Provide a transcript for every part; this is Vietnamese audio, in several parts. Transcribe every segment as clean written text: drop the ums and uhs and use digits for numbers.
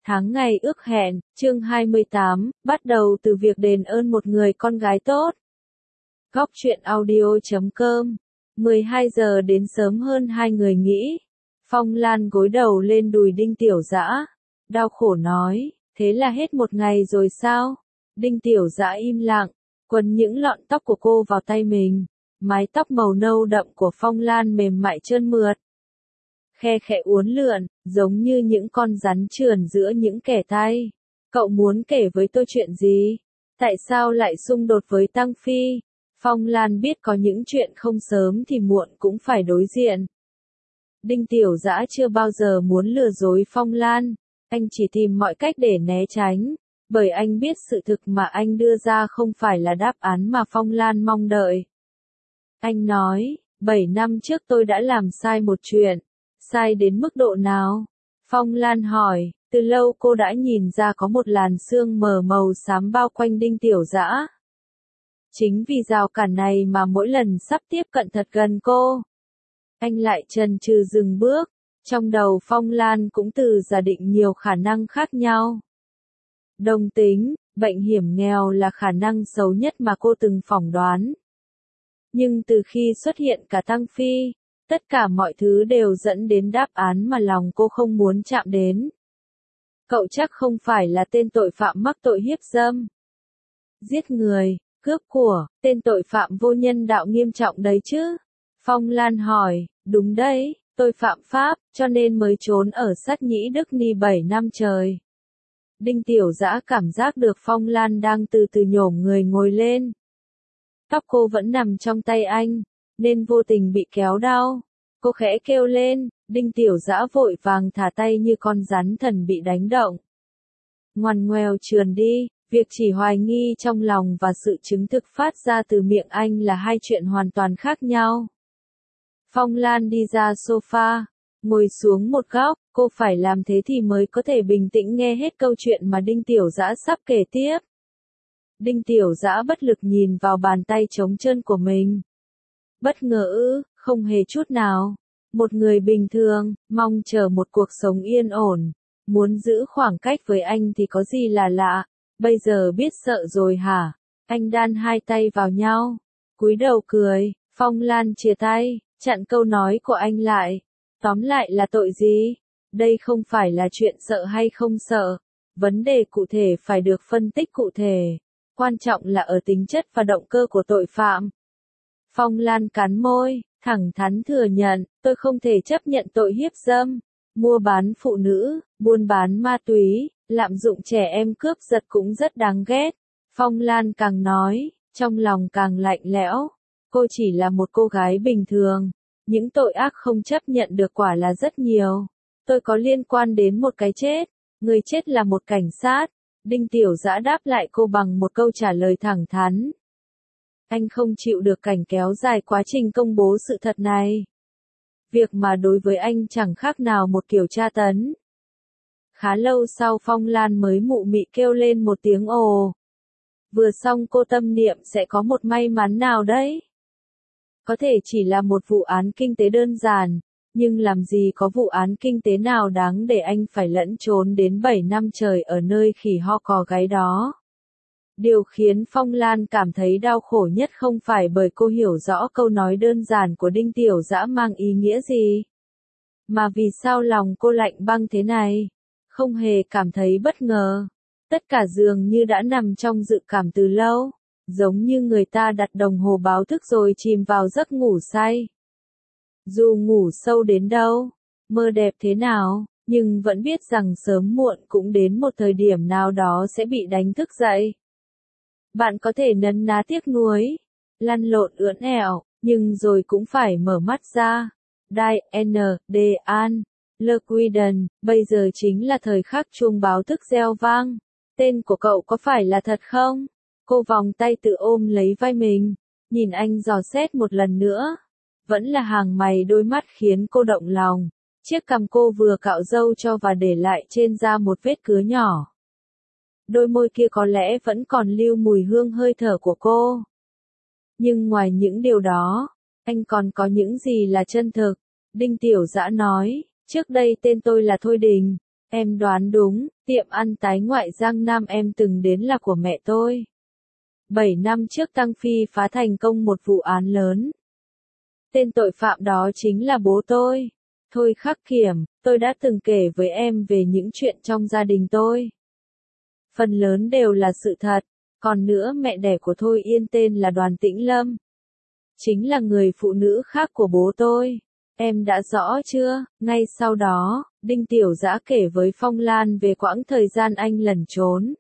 Tháng ngày ước hẹn, chương 28, bắt đầu từ việc đền ơn một người con gái tốt. Góc truyện audio.com 12 giờ đến sớm hơn hai người nghĩ. Phong Lan gối đầu lên đùi Đinh Tiểu Dã, đau khổ nói, thế là hết một ngày rồi sao? Đinh Tiểu Dã im lặng, quấn những lọn tóc của cô vào tay mình, mái tóc màu nâu đậm của Phong Lan mềm mại trơn mượt. Khe khẽ uốn lượn, giống như những con rắn trườn giữa những kẻ tay. Cậu muốn kể với tôi chuyện gì? Tại sao lại xung đột với Tăng Phi? Phong Lan biết có những chuyện không sớm thì muộn cũng phải đối diện. Đinh Tiểu Dã chưa bao giờ muốn lừa dối Phong Lan, anh chỉ tìm mọi cách để né tránh, bởi anh biết sự thực mà anh đưa ra không phải là đáp án mà Phong Lan mong đợi. Anh nói, 7 năm trước tôi đã làm sai một chuyện. Sai đến mức độ nào? Phong Lan hỏi, từ lâu cô đã nhìn ra có một làn sương mờ màu xám bao quanh Đinh Tiểu Dã. Chính vì rào cản này mà mỗi lần sắp tiếp cận thật gần cô, anh lại chần chừ dừng bước. Trong đầu Phong Lan cũng từ giả định nhiều khả năng khác nhau. Đồng tính, bệnh hiểm nghèo là khả năng xấu nhất mà cô từng phỏng đoán. Nhưng từ khi xuất hiện cả Tăng Phi, tất cả mọi thứ đều dẫn đến đáp án mà lòng cô không muốn chạm đến. Cậu chắc không phải là tên tội phạm mắc tội hiếp dâm, giết người, cướp của, tên tội phạm vô nhân đạo nghiêm trọng đấy chứ? Phong Lan hỏi, đúng đấy, tôi phạm pháp, cho nên mới trốn ở Sát Nhĩ Đức Ni 7 năm trời. Đinh Tiểu Dã cảm giác được Phong Lan đang từ từ nhổm người ngồi lên. Tóc cô vẫn nằm trong tay anh, nên vô tình bị kéo đau. Cô khẽ kêu lên, Đinh Tiểu Dã vội vàng thả tay như con rắn thần bị đánh động. Ngoằn ngoèo trườn đi, việc chỉ hoài nghi trong lòng và sự chứng thực phát ra từ miệng anh là hai chuyện hoàn toàn khác nhau. Phong Lan đi ra sofa, ngồi xuống một góc, cô phải làm thế thì mới có thể bình tĩnh nghe hết câu chuyện mà Đinh Tiểu Dã sắp kể tiếp. Đinh Tiểu Dã bất lực nhìn vào bàn tay trống trơn của mình. Bất ngờ ư? Không hề chút nào. Một người bình thường, mong chờ một cuộc sống yên ổn, muốn giữ khoảng cách với anh thì có gì là lạ, bây giờ biết sợ rồi hả? Anh đan hai tay vào nhau, cúi đầu cười. Phong Lan chia tay, chặn câu nói của anh lại. Tóm lại là tội gì? Đây không phải là chuyện sợ hay không sợ, vấn đề cụ thể phải được phân tích cụ thể, quan trọng là ở tính chất và động cơ của tội phạm. Phong Lan cắn môi, thẳng thắn thừa nhận, tôi không thể chấp nhận tội hiếp dâm, mua bán phụ nữ, buôn bán ma túy, lạm dụng trẻ em cướp giật cũng rất đáng ghét. Phong Lan càng nói, trong lòng càng lạnh lẽo. Cô chỉ là một cô gái bình thường, những tội ác không chấp nhận được quả là rất nhiều. Tôi có liên quan đến một cái chết, người chết là một cảnh sát. Đinh Tiểu Dã đáp lại cô bằng một câu trả lời thẳng thắn. Anh không chịu được cảnh kéo dài quá trình công bố sự thật này. Việc mà đối với anh chẳng khác nào một kiểu tra tấn. Khá lâu sau Phong Lan mới mụ mị kêu lên một tiếng ồ. Vừa xong cô tâm niệm sẽ có một may mắn nào đấy. Có thể chỉ là một vụ án kinh tế đơn giản, nhưng làm gì có vụ án kinh tế nào đáng để anh phải lẫn trốn đến 7 năm trời ở nơi khỉ ho cò gáy đó. Điều khiến Phong Lan cảm thấy đau khổ nhất không phải bởi cô hiểu rõ câu nói đơn giản của Đinh Tiểu Dã mang ý nghĩa gì, mà vì sao lòng cô lạnh băng thế này, không hề cảm thấy bất ngờ. Tất cả dường như đã nằm trong dự cảm từ lâu, giống như người ta đặt đồng hồ báo thức rồi chìm vào giấc ngủ say. Dù ngủ sâu đến đâu, mơ đẹp thế nào, nhưng vẫn biết rằng sớm muộn cũng đến một thời điểm nào đó sẽ bị đánh thức dậy. Bạn có thể nấn ná tiếc nuối, lăn lộn ưỡn ẻo, nhưng rồi cũng phải mở mắt ra. An, Le Quiden, bây giờ chính là thời khắc chuông báo thức reo vang. Tên của cậu có phải là thật không? Cô vòng tay tự ôm lấy vai mình, nhìn anh dò xét một lần nữa. Vẫn là hàng mày đôi mắt khiến cô động lòng. Chiếc cằm cô vừa cạo râu cho và để lại trên da một vết cứa nhỏ. Đôi môi kia có lẽ vẫn còn lưu mùi hương hơi thở của cô. Nhưng ngoài những điều đó, anh còn có những gì là chân thực? Đinh Tiểu Dã nói, trước đây tên tôi là Thôi Đình, Em đoán đúng, tiệm ăn tái ngoại Giang Nam em từng đến là của mẹ tôi. 7 năm trước Tăng Phi phá thành công một vụ án lớn. Tên tội phạm đó chính là bố tôi. Thôi Khắc Kiểm, tôi đã từng kể với em về những chuyện trong gia đình tôi. Phần lớn đều là sự thật, còn nữa mẹ đẻ của Thôi Yên tên là Đoàn Tĩnh Lâm. Chính là người phụ nữ khác của bố tôi. Em đã rõ chưa? Ngay sau đó, Đinh Tiểu Dã kể với Phong Lan về quãng thời gian anh lẩn trốn.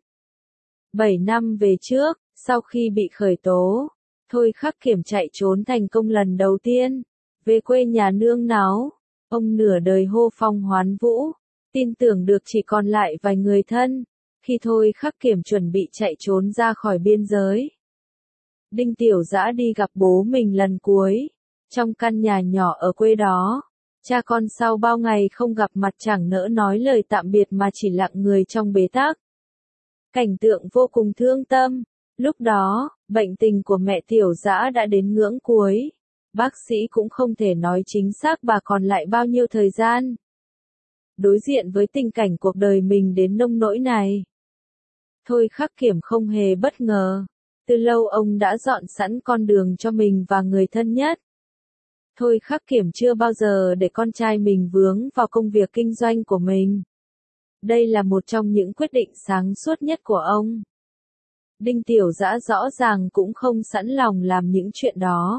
7 năm về trước, sau khi bị khởi tố, Thôi Khắc Kiểm chạy trốn thành công lần đầu tiên, về quê nhà nương náu. Ông nửa đời hô phong hoán vũ, tin tưởng được chỉ còn lại vài người thân, khi Thôi Khắc Kiểm chuẩn bị chạy trốn ra khỏi biên giới. Đinh Tiểu Dã đi gặp bố mình lần cuối, trong căn nhà nhỏ ở quê đó. Cha con sau bao ngày không gặp mặt chẳng nỡ nói lời tạm biệt mà chỉ lặng người trong bế tắc. Cảnh tượng vô cùng thương tâm. Lúc đó, bệnh tình của mẹ Tiểu Dã đã đến ngưỡng cuối. Bác sĩ cũng không thể nói chính xác bà còn lại bao nhiêu thời gian. Đối diện với tình cảnh cuộc đời mình đến nông nỗi này, Thôi Khắc Kiểm không hề bất ngờ. Từ lâu ông đã dọn sẵn con đường cho mình và người thân nhất. Thôi Khắc Kiểm chưa bao giờ để con trai mình vướng vào công việc kinh doanh của mình. Đây là một trong những quyết định sáng suốt nhất của ông. Đinh Tiểu Dã rõ ràng cũng không sẵn lòng làm những chuyện đó.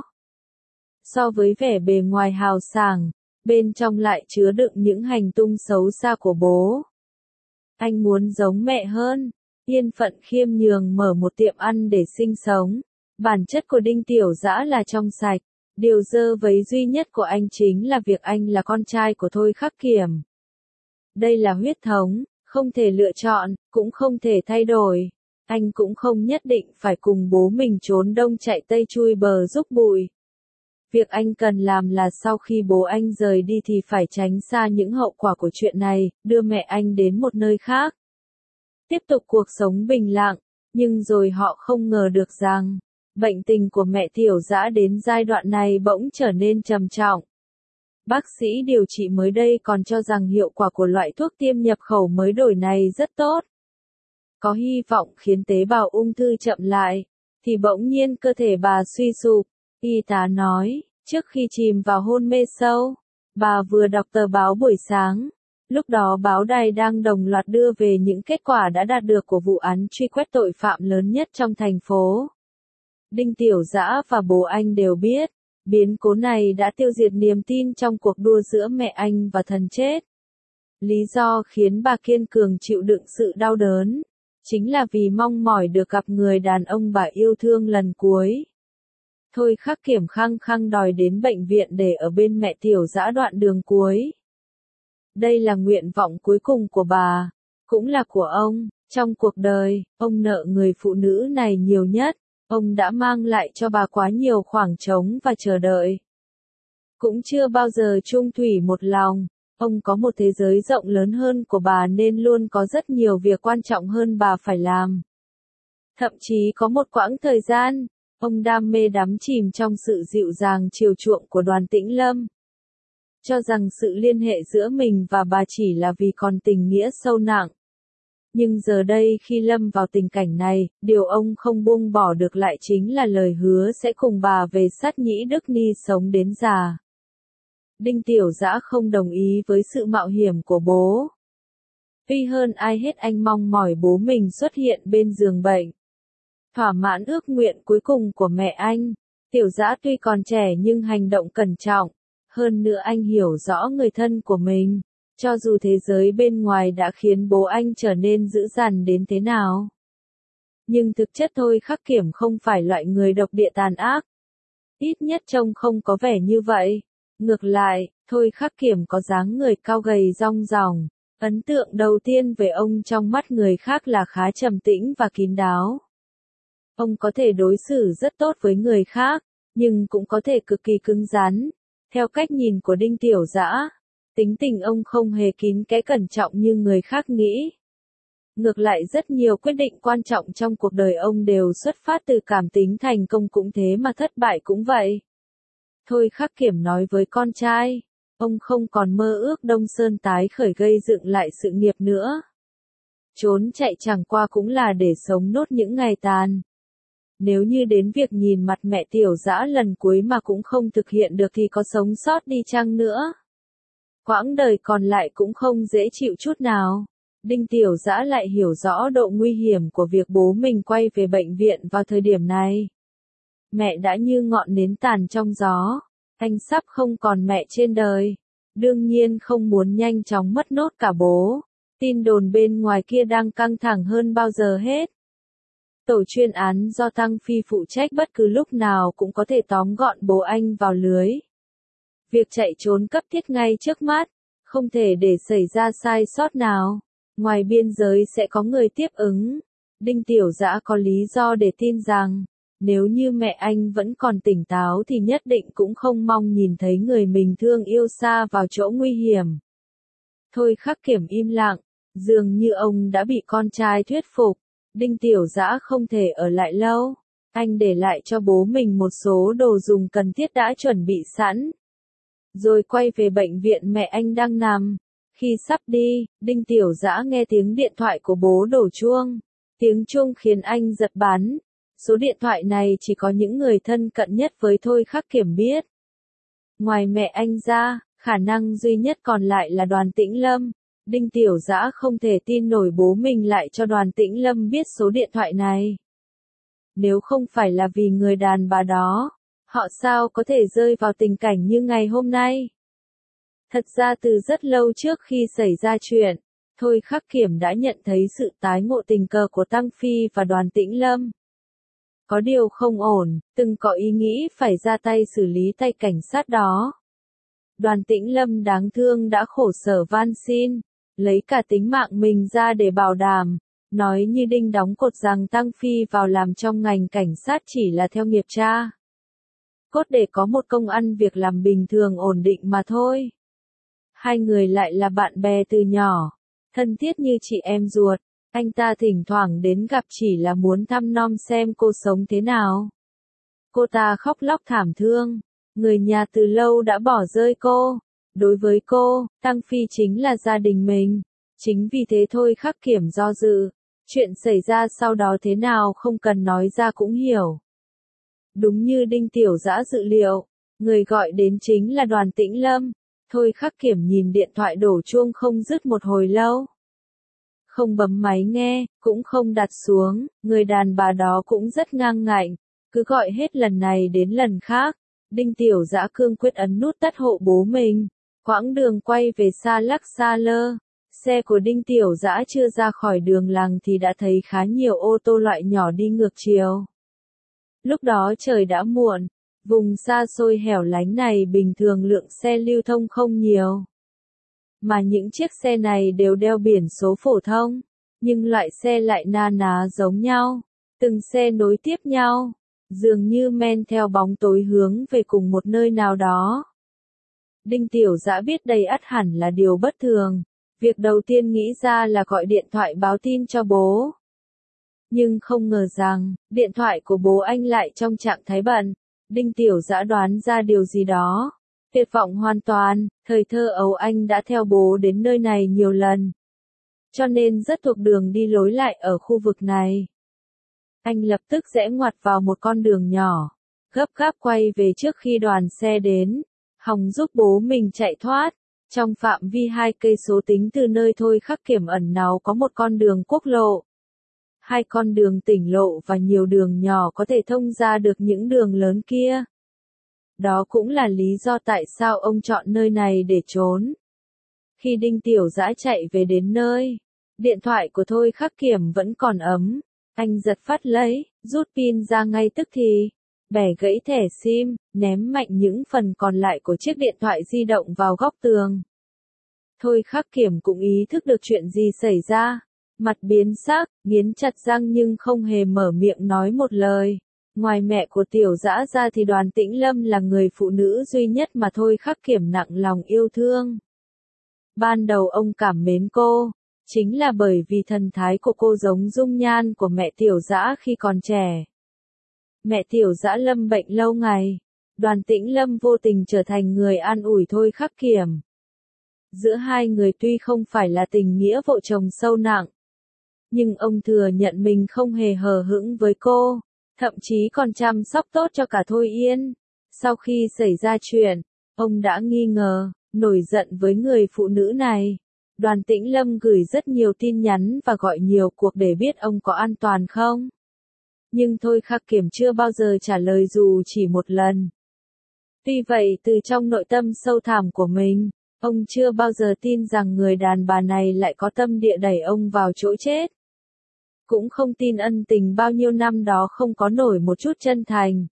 So với vẻ bề ngoài hào sảng, bên trong lại chứa đựng những hành tung xấu xa của bố. Anh muốn giống mẹ hơn, yên phận khiêm nhường mở một tiệm ăn để sinh sống. Bản chất của Đinh Tiểu Dã là trong sạch. Điều dơ vấy duy nhất của anh chính là việc anh là con trai của Thôi Khắc Kiểm. Đây là huyết thống, không thể lựa chọn, cũng không thể thay đổi. Anh cũng không nhất định phải cùng bố mình trốn đông chạy tây chui bờ rúc bụi. Việc anh cần làm là sau khi bố anh rời đi thì phải tránh xa những hậu quả của chuyện này, đưa mẹ anh đến một nơi khác. Tiếp tục cuộc sống bình lặng, nhưng rồi họ không ngờ được rằng, bệnh tình của mẹ Tiểu Dã đến giai đoạn này bỗng trở nên trầm trọng. Bác sĩ điều trị mới đây còn cho rằng hiệu quả của loại thuốc tiêm nhập khẩu mới đổi này rất tốt. Có hy vọng khiến tế bào ung thư chậm lại, thì bỗng nhiên cơ thể bà suy sụp. Y tá nói, trước khi chìm vào hôn mê sâu, bà vừa đọc tờ báo buổi sáng. Lúc đó báo đài đang đồng loạt đưa về những kết quả đã đạt được của vụ án truy quét tội phạm lớn nhất trong thành phố. Đinh Tiểu Dã và bố anh đều biết, biến cố này đã tiêu diệt niềm tin trong cuộc đua giữa mẹ anh và thần chết. Lý do khiến bà kiên cường chịu đựng sự đau đớn, chính là vì mong mỏi được gặp người đàn ông bà yêu thương lần cuối. Thôi Khắc Kiểm khăng khăng đòi đến bệnh viện để ở bên mẹ Tiểu Dã đoạn đường cuối. Đây là nguyện vọng cuối cùng của bà, cũng là của ông. Trong cuộc đời, ông nợ người phụ nữ này nhiều nhất. Ông đã mang lại cho bà quá nhiều khoảng trống và chờ đợi. Cũng chưa bao giờ chung thủy một lòng. Ông có một thế giới rộng lớn hơn của bà nên luôn có rất nhiều việc quan trọng hơn bà phải làm. Thậm chí có một quãng thời gian, ông đam mê đắm chìm trong sự dịu dàng chiều chuộng của Đoàn Tĩnh Lâm. Cho rằng sự liên hệ giữa mình và bà chỉ là vì còn tình nghĩa sâu nặng. Nhưng giờ đây khi lâm vào tình cảnh này, điều ông không buông bỏ được lại chính là lời hứa sẽ cùng bà về Sát Nhĩ Đức Ni sống đến già. Đinh Tiểu Dã không đồng ý với sự mạo hiểm của bố. Tuy hơn ai hết anh mong mỏi bố mình xuất hiện bên giường bệnh. Thỏa mãn ước nguyện cuối cùng của mẹ anh. Tiểu Dã tuy còn trẻ nhưng hành động cẩn trọng. Hơn nữa anh hiểu rõ người thân của mình. Cho dù thế giới bên ngoài đã khiến bố anh trở nên dữ dằn đến thế nào. Nhưng thực chất Thôi Khắc Kiểm không phải loại người độc địa tàn ác. Ít nhất trông không có vẻ như vậy. Ngược lại, Thôi Khắc Kiểm có dáng người cao gầy rong ròng. Ấn tượng đầu tiên về ông trong mắt người khác là khá trầm tĩnh và kín đáo. Ông có thể đối xử rất tốt với người khác, nhưng cũng có thể cực kỳ cứng rắn. Theo cách nhìn của Đinh Tiểu Dã, tính tình ông không hề kín kẽ cẩn trọng như người khác nghĩ. Ngược lại rất nhiều quyết định quan trọng trong cuộc đời ông đều xuất phát từ cảm tính, thành công cũng thế mà thất bại cũng vậy. Thôi Khắc Kiểm nói với con trai, Ông không còn mơ ước Đông Sơn tái khởi gây dựng lại sự nghiệp nữa. Trốn chạy chẳng qua cũng là để sống nốt những ngày tàn. Nếu như đến việc nhìn mặt mẹ Tiểu Dã lần cuối mà cũng không thực hiện được thì có sống sót đi chăng nữa. Quãng đời còn lại cũng không dễ chịu chút nào. Đinh Tiểu Dã lại hiểu rõ độ nguy hiểm của việc bố mình quay về bệnh viện vào thời điểm này. Mẹ đã như ngọn nến tàn trong gió. Anh sắp không còn mẹ trên đời. Đương nhiên không muốn nhanh chóng mất nốt cả bố. Tin đồn bên ngoài kia đang căng thẳng hơn bao giờ hết. Tổ chuyên án do Tăng Phi phụ trách bất cứ lúc nào cũng có thể tóm gọn bố anh vào lưới. Việc chạy trốn cấp thiết ngay trước mắt, không thể để xảy ra sai sót nào. Ngoài biên giới sẽ có người tiếp ứng. Đinh Tiểu Dã có lý do để tin rằng, nếu như mẹ anh vẫn còn tỉnh táo thì nhất định cũng không mong nhìn thấy người mình thương yêu xa vào chỗ nguy hiểm. Thôi Khắc Kiểm im lặng, dường như ông đã bị con trai thuyết phục. Đinh Tiểu Dã không thể ở lại lâu. Anh để lại cho bố mình một số đồ dùng cần thiết đã chuẩn bị sẵn. Rồi quay về bệnh viện mẹ anh đang nằm. Khi sắp đi, Đinh Tiểu Dã nghe tiếng điện thoại của bố đổ chuông. Tiếng chuông khiến anh giật bắn. Số điện thoại này chỉ có những người thân cận nhất với Thôi Khắc Kiểm biết. Ngoài mẹ anh ra, khả năng duy nhất còn lại là Đoàn Tĩnh Lâm. Đinh Tiểu Dã không thể tin nổi bố mình lại cho Đoàn Tĩnh Lâm biết số điện thoại này. Nếu không phải là vì người đàn bà đó, họ sao có thể rơi vào tình cảnh như ngày hôm nay. Thật ra từ rất lâu trước khi xảy ra chuyện, Thôi Khắc Kiểm đã nhận thấy sự tái ngộ tình cờ của Tăng Phi và Đoàn Tĩnh Lâm. Có điều không ổn, từng có ý nghĩ phải ra tay xử lý tay cảnh sát đó. Đoàn Tĩnh Lâm đáng thương đã khổ sở van xin, lấy cả tính mạng mình ra để bảo đảm, nói như đinh đóng cột rằng Tăng Phi vào làm trong ngành cảnh sát chỉ là theo nghiệp cha. Cốt để có một công ăn việc làm bình thường ổn định mà thôi. Hai người lại là bạn bè từ nhỏ, thân thiết như chị em ruột. Anh ta thỉnh thoảng đến gặp chỉ là muốn thăm nom xem cô sống thế nào. Cô ta khóc lóc thảm thương. Người nhà từ lâu đã bỏ rơi cô. Đối với cô, Tăng Phi chính là gia đình mình. Chính vì thế Thôi Khắc Kiểm do dự. Chuyện xảy ra sau đó thế nào không cần nói ra cũng hiểu. Đúng như Đinh Tiểu Dã dự liệu, người gọi đến chính là Đoàn Tĩnh Lâm. Thôi Khắc Kiểm nhìn điện thoại đổ chuông không dứt một hồi lâu. Không bấm máy nghe, cũng không đặt xuống, người đàn bà đó cũng rất ngang ngạnh, cứ gọi hết lần này đến lần khác. Đinh Tiểu Dã cương quyết ấn nút tắt hộ bố mình. Quãng đường quay về xa lắc xa lơ. Xe của Đinh Tiểu Dã chưa ra khỏi đường làng thì đã thấy khá nhiều ô tô loại nhỏ đi ngược chiều. Lúc đó trời đã muộn, vùng xa xôi hẻo lánh này bình thường lượng xe lưu thông không nhiều. Mà những chiếc xe này đều đeo biển số phổ thông, nhưng loại xe lại na ná giống nhau, từng xe nối tiếp nhau, dường như men theo bóng tối hướng về cùng một nơi nào đó. Đinh Tiểu Dã biết đây ắt hẳn là điều bất thường, việc đầu tiên nghĩ ra là gọi điện thoại báo tin cho bố. Nhưng không ngờ rằng, điện thoại của bố anh lại trong trạng thái bận. Đinh Tiểu Dã đoán ra điều gì đó. Tuyệt vọng hoàn toàn, thời thơ ấu anh đã theo bố đến nơi này nhiều lần. Cho nên rất thuộc đường đi lối lại ở khu vực này. Anh lập tức rẽ ngoặt vào một con đường nhỏ, gấp gáp quay về trước khi đoàn xe đến, hòng giúp bố mình chạy thoát. Trong phạm vi 2 cây số tính từ nơi Thôi Khắc Kiểm ẩn náu có một con đường quốc lộ, 2 con đường tỉnh lộ và nhiều đường nhỏ có thể thông ra được những đường lớn kia. Đó cũng là lý do tại sao ông chọn nơi này để trốn. Khi Đinh Tiểu Dã chạy về đến nơi, điện thoại của Thôi Khắc Kiểm vẫn còn ấm. Anh giật phát lấy, rút pin ra ngay tức thì, bẻ gãy thẻ SIM, ném mạnh những phần còn lại của chiếc điện thoại di động vào góc tường. Thôi Khắc Kiểm cũng ý thức được chuyện gì xảy ra. Mặt biến sắc, nghiến chặt răng nhưng không hề mở miệng nói một lời. Ngoài mẹ của Tiểu Dã ra thì Đoàn Tĩnh Lâm là người phụ nữ duy nhất mà Thôi Khắc Kiểm nặng lòng yêu thương. Ban đầu ông cảm mến cô, chính là bởi vì thần thái của cô giống dung nhan của mẹ Tiểu Dã khi còn trẻ. Mẹ Tiểu Dã lâm bệnh lâu ngày, Đoàn Tĩnh Lâm vô tình trở thành người an ủi Thôi Khắc Kiểm. Giữa hai người tuy không phải là tình nghĩa vợ chồng sâu nặng, nhưng ông thừa nhận mình không hề hờ hững với cô, thậm chí còn chăm sóc tốt cho cả Thôi Yên. Sau khi xảy ra chuyện, ông đã nghi ngờ, nổi giận với người phụ nữ này. Đoàn Tĩnh Lâm gửi rất nhiều tin nhắn và gọi nhiều cuộc để biết ông có an toàn không. Nhưng Thôi Khắc Kiểm chưa bao giờ trả lời dù chỉ một lần. Tuy vậy từ trong nội tâm sâu thẳm của mình, ông chưa bao giờ tin rằng người đàn bà này lại có tâm địa đẩy ông vào chỗ chết. Cũng không tin ân tình bao nhiêu năm đó không có nổi một chút chân thành.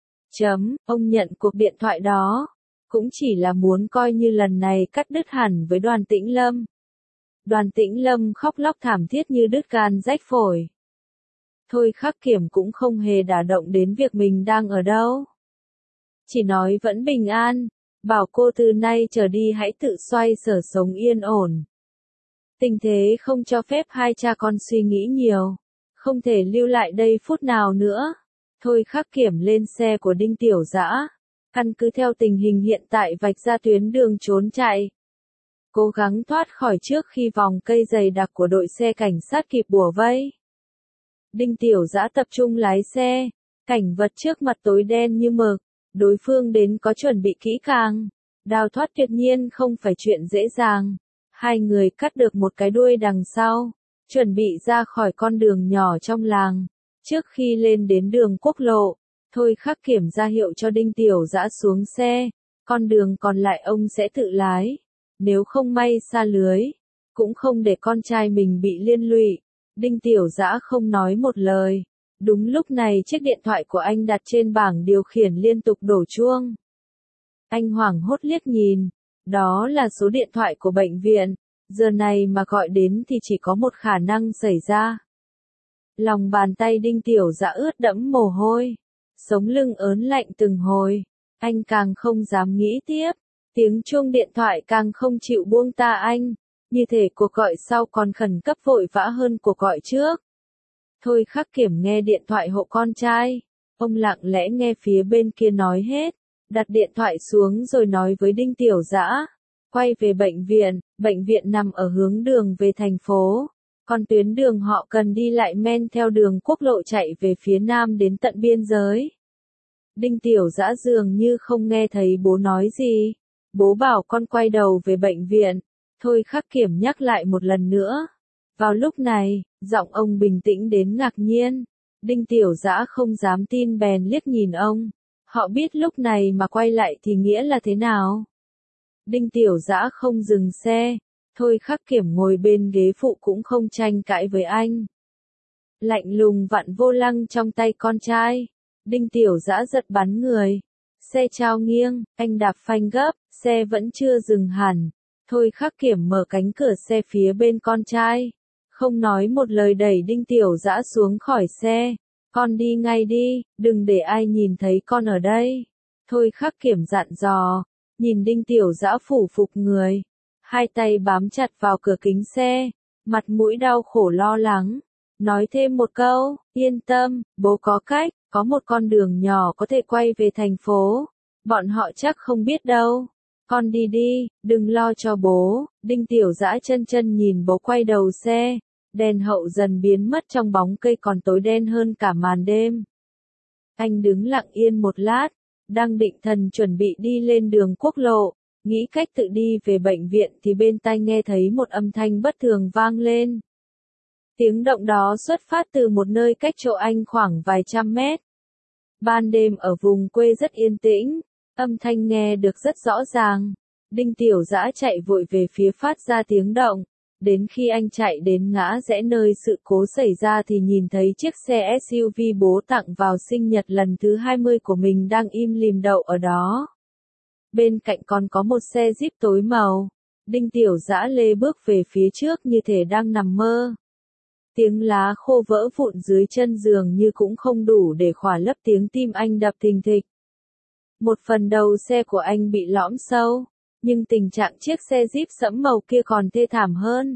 Ông nhận cuộc điện thoại đó, cũng chỉ là muốn coi như lần này cắt đứt hẳn với Đoàn Tĩnh Lâm. Đoàn Tĩnh Lâm khóc lóc thảm thiết như đứt gan rách phổi. Thôi Khắc Kiểm cũng không hề đả động đến việc mình đang ở đâu. Chỉ nói vẫn bình an, bảo cô từ nay trở đi hãy tự xoay sở sống yên ổn. Tình thế không cho phép hai cha con suy nghĩ nhiều, không thể lưu lại đây phút nào nữa. Thôi Khắc Kiểm lên xe của Đinh Tiểu Dã, căn cứ theo tình hình hiện tại vạch ra tuyến đường trốn chạy. Cố gắng thoát khỏi trước khi vòng cây dày đặc của đội xe cảnh sát kịp bủa vây. Đinh Tiểu Dã tập trung lái xe, cảnh vật trước mặt tối đen như mực, đối phương đến có chuẩn bị kỹ càng. Đào thoát tuyệt nhiên không phải chuyện dễ dàng. Hai người cắt được một cái đuôi đằng sau, chuẩn bị ra khỏi con đường nhỏ trong làng. Trước khi lên đến đường quốc lộ, Thôi Khắc Kiểm ra hiệu cho Đinh Tiểu Dã xuống xe, con đường còn lại ông sẽ tự lái. Nếu không may sa lưới, cũng không để con trai mình bị liên lụy. Đinh Tiểu Dã không nói một lời. Đúng lúc này chiếc điện thoại của anh đặt trên bảng điều khiển liên tục đổ chuông. Anh hoảng hốt liếc nhìn, đó là số điện thoại của bệnh viện, giờ này mà gọi đến thì chỉ có một khả năng xảy ra. Lòng bàn tay Đinh Tiểu Dã ướt đẫm mồ hôi, sống lưng ớn lạnh từng hồi, anh càng không dám nghĩ tiếp, tiếng chuông điện thoại càng không chịu buông ta anh, như thể cuộc gọi sau còn khẩn cấp vội vã hơn cuộc gọi trước. Thôi Khắc Kiểm nghe điện thoại hộ con trai, ông lặng lẽ nghe phía bên kia nói hết, đặt điện thoại xuống rồi nói với Đinh Tiểu Dã, quay về bệnh viện nằm ở hướng đường về thành phố, còn tuyến đường họ cần đi lại men theo đường quốc lộ chạy về phía nam đến tận biên giới. Đinh Tiểu Dã dường như không nghe thấy bố nói gì, bố bảo con quay đầu về bệnh viện, Thôi Khắc Kiểm nhắc lại một lần nữa. Vào lúc này, giọng ông bình tĩnh đến ngạc nhiên. Đinh Tiểu Dã không dám tin bèn liếc nhìn ông. Họ biết lúc này mà quay lại thì nghĩa là thế nào? Đinh Tiểu Dã không dừng xe. Thôi Khắc Kiểm ngồi bên ghế phụ cũng không tranh cãi với anh. Lạnh lùng vặn vô lăng trong tay con trai. Đinh Tiểu Dã giật bắn người. Xe trao nghiêng, anh đạp phanh gấp, xe vẫn chưa dừng hẳn. Thôi Khắc Kiểm mở cánh cửa xe phía bên con trai. Không nói một lời đẩy Đinh Tiểu Dã xuống khỏi xe. Con đi ngay đi, đừng để ai nhìn thấy con ở đây. Thôi Khắc Kiểm dặn dò, nhìn Đinh Tiểu Dã phủ phục người. Hai tay bám chặt vào cửa kính xe, mặt mũi đau khổ lo lắng. Nói thêm một câu, yên tâm, bố có cách, có một con đường nhỏ có thể quay về thành phố. Bọn họ chắc không biết đâu. Con đi đi, đừng lo cho bố. Đinh Tiểu Dã chân chân nhìn bố quay đầu xe. Đèn hậu dần biến mất trong bóng cây còn tối đen hơn cả màn đêm. Anh đứng lặng yên một lát, đang định thần chuẩn bị đi lên đường quốc lộ, nghĩ cách tự đi về bệnh viện thì bên tai nghe thấy một âm thanh bất thường vang lên. Tiếng động đó xuất phát từ một nơi cách chỗ anh khoảng vài trăm mét. Ban đêm ở vùng quê rất yên tĩnh, âm thanh nghe được rất rõ ràng. Đinh Tiểu Dã chạy vội về phía phát ra tiếng động. Đến khi anh chạy đến ngã rẽ nơi sự cố xảy ra thì nhìn thấy chiếc xe SUV bố tặng vào sinh nhật lần thứ 20 của mình đang im lìm đậu ở đó. Bên cạnh còn có một xe Jeep tối màu. Đinh Tiểu Dã lê bước về phía trước như thể đang nằm mơ. Tiếng lá khô vỡ vụn dưới chân giường như cũng không đủ để khỏa lấp tiếng tim anh đập thình thịch. Một phần đầu xe của anh bị lõm sâu. Nhưng tình trạng chiếc xe Jeep sẫm màu kia còn thê thảm hơn.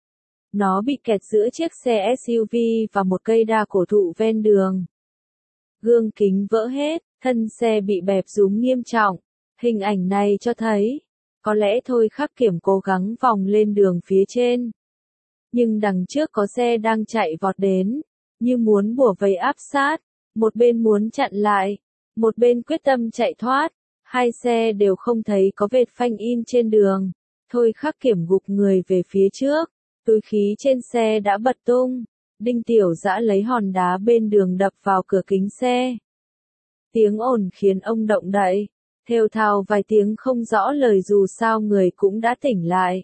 Nó bị kẹt giữa chiếc xe SUV và một cây đa cổ thụ ven đường. Gương kính vỡ hết, thân xe bị bẹp rúm nghiêm trọng. Hình ảnh này cho thấy, có lẽ Thôi Khắc Kiểm cố gắng vòng lên đường phía trên. Nhưng đằng trước có xe đang chạy vọt đến, như muốn bủa vây áp sát, một bên muốn chặn lại, một bên quyết tâm chạy thoát, hai xe đều không thấy có vệt phanh in trên đường. Thôi Khắc Kiểm gục người về phía trước, túi khí trên xe đã bật tung, Đinh Tiểu Dã lấy hòn đá bên đường đập vào cửa kính xe. Tiếng ồn khiến ông động đậy, thều thào vài tiếng không rõ lời dù sao người cũng đã tỉnh lại.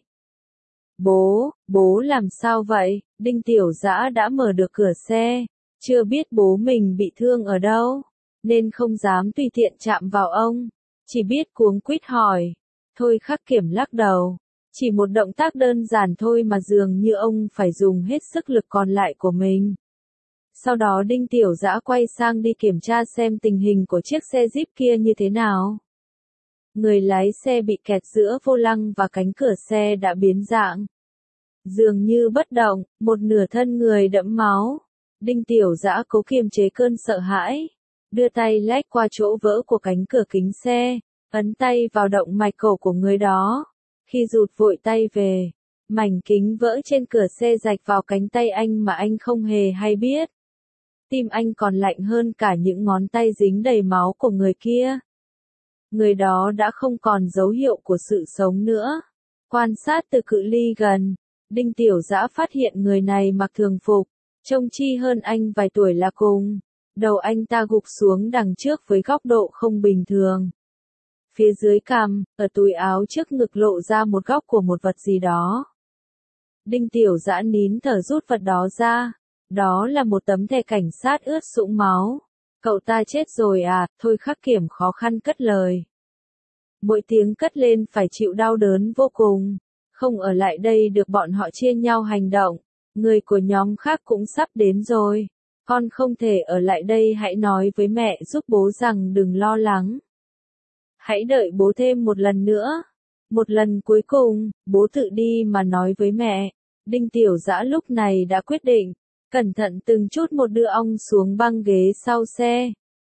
Bố làm sao vậy? Đinh Tiểu Dã đã mở được cửa xe, chưa biết bố mình bị thương ở đâu, nên không dám tùy tiện chạm vào ông, chỉ biết cuống quýt hỏi. Thôi Khắc Kiểm lắc đầu, chỉ một động tác đơn giản thôi mà dường như ông phải dùng hết sức lực còn lại của mình. Sau đó Đinh Tiểu Dã quay sang đi kiểm tra xem tình hình của chiếc xe Jeep kia như thế nào. Người lái xe bị kẹt giữa vô lăng và cánh cửa xe đã biến dạng. Dường như bất động, một nửa thân người đẫm máu. Đinh Tiểu Dã cố kiềm chế cơn sợ hãi, đưa tay lách qua chỗ vỡ của cánh cửa kính xe, ấn tay vào động mạch cổ của người đó. Khi rụt vội tay về, mảnh kính vỡ trên cửa xe rạch vào cánh tay anh mà anh không hề hay biết. Tim anh còn lạnh hơn cả những ngón tay dính đầy máu của người kia. Người đó đã không còn dấu hiệu của sự sống nữa. Quan sát từ cự ly gần, Đinh Tiểu Dã phát hiện người này mặc thường phục, trông chi hơn anh vài tuổi là cùng. Đầu anh ta gục xuống đằng trước với góc độ không bình thường. Phía dưới cằm, ở túi áo trước ngực lộ ra một góc của một vật gì đó. Đinh Tiểu Dã nín thở rút vật đó ra. Đó là một tấm thẻ cảnh sát ướt sũng máu. Cậu ta chết rồi à? Thôi Khắc Kiểm khó khăn cất lời. Mỗi tiếng cất lên phải chịu đau đớn vô cùng. Không ở lại đây được, bọn họ chia nhau hành động. Người của nhóm khác cũng sắp đến rồi. Con không thể ở lại đây, hãy nói với mẹ giúp bố rằng đừng lo lắng. Hãy đợi bố thêm một lần nữa. Một lần cuối cùng, bố tự đi mà nói với mẹ. Đinh Tiểu Dã lúc này đã quyết định, cẩn thận từng chút một đưa ông xuống băng ghế sau xe.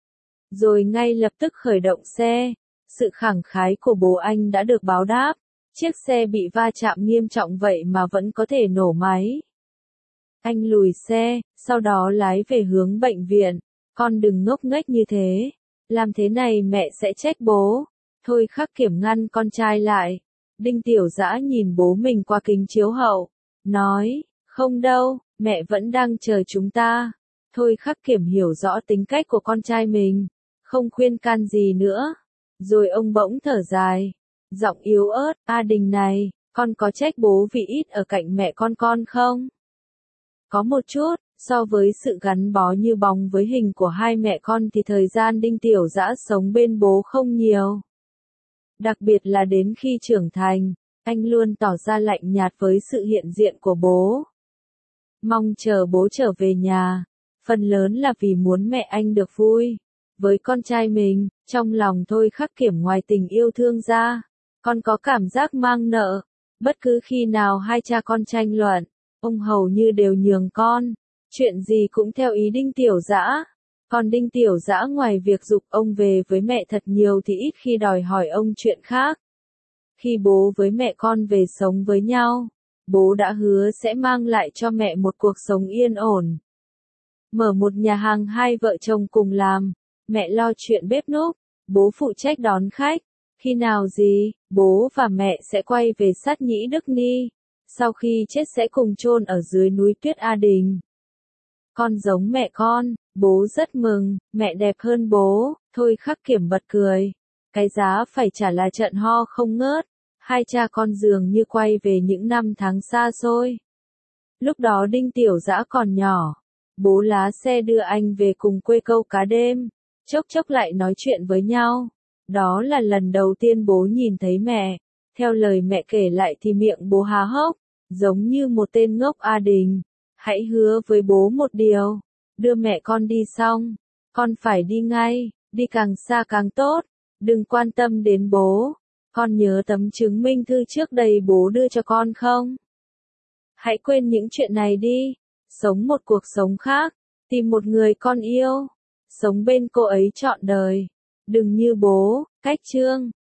Rồi ngay lập tức khởi động xe. Sự khẳng khái của bố anh đã được báo đáp. Chiếc xe bị va chạm nghiêm trọng vậy mà vẫn có thể nổ máy. Anh lùi xe, sau đó lái về hướng bệnh viện. Con đừng ngốc nghếch như thế. Làm thế này mẹ sẽ trách bố. Thôi Khắc Kiểm ngăn con trai lại. Đinh Tiểu Dã nhìn bố mình qua kính chiếu hậu. Nói, không đâu, mẹ vẫn đang chờ chúng ta. Thôi Khắc Kiểm hiểu rõ tính cách của con trai mình. Không khuyên can gì nữa. Rồi ông bỗng thở dài. Giọng yếu ớt, A Đình này, con có trách bố vì ít ở cạnh mẹ con không? Có một chút, so với sự gắn bó như bóng với hình của hai mẹ con thì thời gian Đinh Tiểu Dã sống bên bố không nhiều. Đặc biệt là đến khi trưởng thành, anh luôn tỏ ra lạnh nhạt với sự hiện diện của bố. Mong chờ bố trở về nhà, phần lớn là vì muốn mẹ anh được vui. Với con trai mình, trong lòng Thôi Khắc Kiểm ngoài tình yêu thương ra, con có cảm giác mang nợ. Bất cứ khi nào hai cha con tranh luận, ông hầu như đều nhường con, chuyện gì cũng theo ý Đinh Tiểu Dã. Còn Đinh Tiểu Dã ngoài việc giục ông về với mẹ thật nhiều thì ít khi đòi hỏi ông chuyện khác. Khi bố với mẹ con về sống với nhau, bố đã hứa sẽ mang lại cho mẹ một cuộc sống yên ổn. Mở một nhà hàng hai vợ chồng cùng làm, mẹ lo chuyện bếp núc, bố phụ trách đón khách. Khi nào gì, bố và mẹ sẽ quay về Sát Nhĩ Đức Ni. Sau khi chết sẽ cùng chôn ở dưới núi tuyết A Đình. Con giống mẹ con, bố rất mừng, mẹ đẹp hơn bố. Thôi Khắc Kiểm bật cười. Cái giá phải trả là trận ho không ngớt. Hai cha con dường như quay về những năm tháng xa xôi. Lúc đó Đinh Tiểu Dã còn nhỏ. Bố lái xe đưa anh về cùng quê câu cá đêm. Chốc chốc lại nói chuyện với nhau. Đó là lần đầu tiên bố nhìn thấy mẹ. Theo lời mẹ kể lại thì miệng bố há hốc, giống như một tên ngốc. A Đình, hãy hứa với bố một điều. Đưa mẹ con đi xong, con phải đi ngay, đi càng xa càng tốt. Đừng quan tâm đến bố. Con nhớ tấm chứng minh thư trước đây bố đưa cho con không? Hãy quên những chuyện này đi. Sống một cuộc sống khác. Tìm một người con yêu. sống bên cô ấy trọn đời. Đừng như bố, cách chương.